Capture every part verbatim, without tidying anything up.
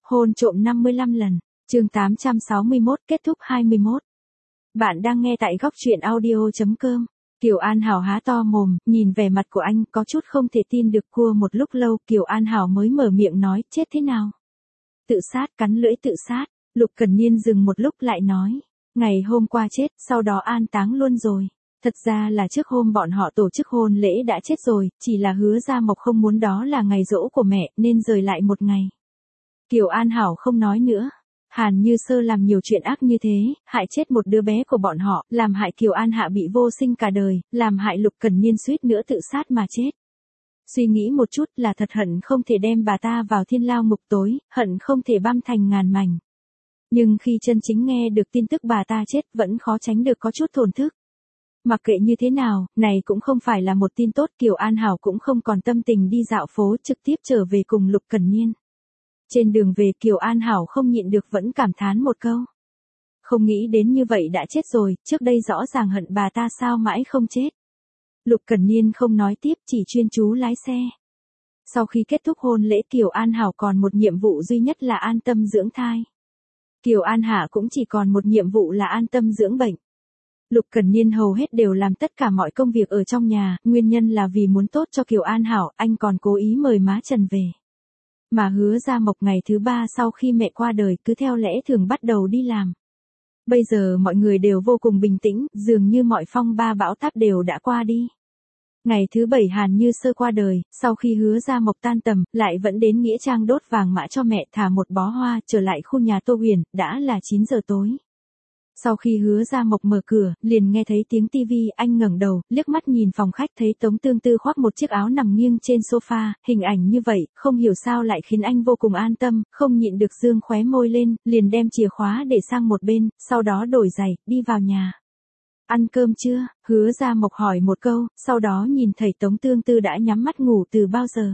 Hôn trộm năm mươi lăm lần, chương tám trăm sáu mươi mốt kết thúc hai mươi mốt. Bạn đang nghe tại góc truyện audio.com. Kiều An Hảo há to mồm, nhìn vẻ mặt của anh có chút không thể tin được. Cua một lúc lâu Kiều An Hảo mới mở miệng nói, chết thế nào? Tự sát, cắn lưỡi tự sát. Lục Cẩn Niên dừng một lúc lại nói, ngày hôm qua chết, sau đó an táng luôn rồi. Thật ra là trước hôm bọn họ tổ chức hôn lễ đã chết rồi, chỉ là Hứa Gia Mộc không muốn đó là ngày giỗ của mẹ nên rời lại một ngày. Kiều An Hảo không nói nữa. Hàn Như Sơ làm nhiều chuyện ác như thế, hại chết một đứa bé của bọn họ, làm hại Kiều An Hạ bị vô sinh cả đời, làm hại Lục Cẩn Niên suýt nữa tự sát mà chết. Suy nghĩ một chút là thật hận không thể đem bà ta vào thiên lao ngục tối, hận không thể băm thành ngàn mảnh. Nhưng khi chân chính nghe được tin tức bà ta chết vẫn khó tránh được có chút thổn thức. Mặc kệ như thế nào, này cũng không phải là một tin tốt. Kiều An Hảo cũng không còn tâm tình đi dạo phố, trực tiếp trở về cùng Lục Cẩn Niên. Trên đường về Kiều An Hảo không nhịn được vẫn cảm thán một câu. Không nghĩ đến như vậy đã chết rồi, trước đây rõ ràng hận bà ta sao mãi không chết. Lục Cẩn Niên không nói tiếp, chỉ chuyên chú lái xe. Sau khi kết thúc hôn lễ Kiều An Hảo còn một nhiệm vụ duy nhất là an tâm dưỡng thai. Kiều An Hạ cũng chỉ còn một nhiệm vụ là an tâm dưỡng bệnh. Lục Cẩn Niên hầu hết đều làm tất cả mọi công việc ở trong nhà, nguyên nhân là vì muốn tốt cho Kiều An Hảo, anh còn cố ý mời má Trần về. Mà Hứa Gia Mộc ngày thứ ba sau khi mẹ qua đời cứ theo lẽ thường bắt đầu đi làm. Bây giờ mọi người đều vô cùng bình tĩnh, dường như mọi phong ba bão táp đều đã qua đi. Ngày thứ bảy Hàn Như Sơ qua đời, sau khi Hứa Gia Mộc tan tầm, lại vẫn đến nghĩa trang đốt vàng mã cho mẹ, thả một bó hoa, trở lại khu nhà Tô Huyền, đã là chín giờ tối. Sau khi Hứa Gia Mộc mở cửa, liền nghe thấy tiếng tivi, anh ngẩng đầu, liếc mắt nhìn phòng khách thấy Tống Tương Tư khoác một chiếc áo nằm nghiêng trên sofa, hình ảnh như vậy, không hiểu sao lại khiến anh vô cùng an tâm, không nhịn được dương khóe môi lên, liền đem chìa khóa để sang một bên, sau đó đổi giày, đi vào nhà. Ăn cơm chưa? Hứa Gia Mộc hỏi một câu, sau đó nhìn thấy Tống Tương Tư đã nhắm mắt ngủ từ bao giờ.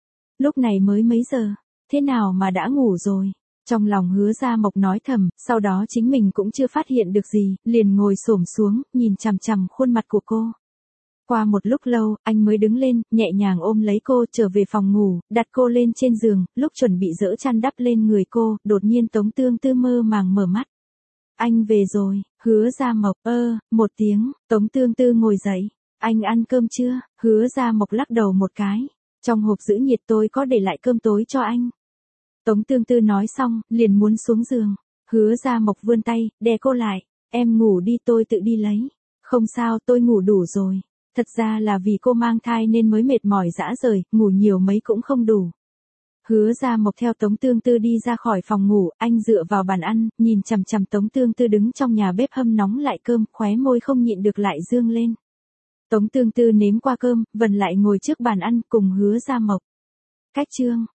Lúc này mới mấy giờ, thế nào mà đã ngủ rồi? Trong lòng Hứa Gia Mộc nói thầm, sau đó chính mình cũng chưa phát hiện được gì, liền ngồi xổm xuống, nhìn chằm chằm khuôn mặt của cô. Qua một lúc lâu, anh mới đứng lên, nhẹ nhàng ôm lấy cô trở về phòng ngủ, đặt cô lên trên giường, lúc chuẩn bị dỡ chăn đắp lên người cô, đột nhiên Tống Tương Tư mơ màng mở mắt. Anh về rồi, Hứa Gia Mộc, ơ, một tiếng, Tống Tương Tư ngồi dậy, anh ăn cơm chưa? Hứa Gia Mộc lắc đầu một cái, trong hộp giữ nhiệt tôi có để lại cơm tối cho anh. Tống Tương Tư nói xong, liền muốn xuống giường. Hứa Gia Mộc vươn tay, đè cô lại. Em ngủ đi tôi tự đi lấy. Không sao tôi ngủ đủ rồi. Thật ra là vì cô mang thai nên mới mệt mỏi rã rời, ngủ nhiều mấy cũng không đủ. Hứa Gia Mộc theo Tống Tương Tư đi ra khỏi phòng ngủ, anh dựa vào bàn ăn, nhìn chằm chằm Tống Tương Tư đứng trong nhà bếp hâm nóng lại cơm, khóe môi không nhịn được lại dương lên. Tống Tương Tư nếm qua cơm, vần lại ngồi trước bàn ăn cùng Hứa Gia Mộc. Cách chương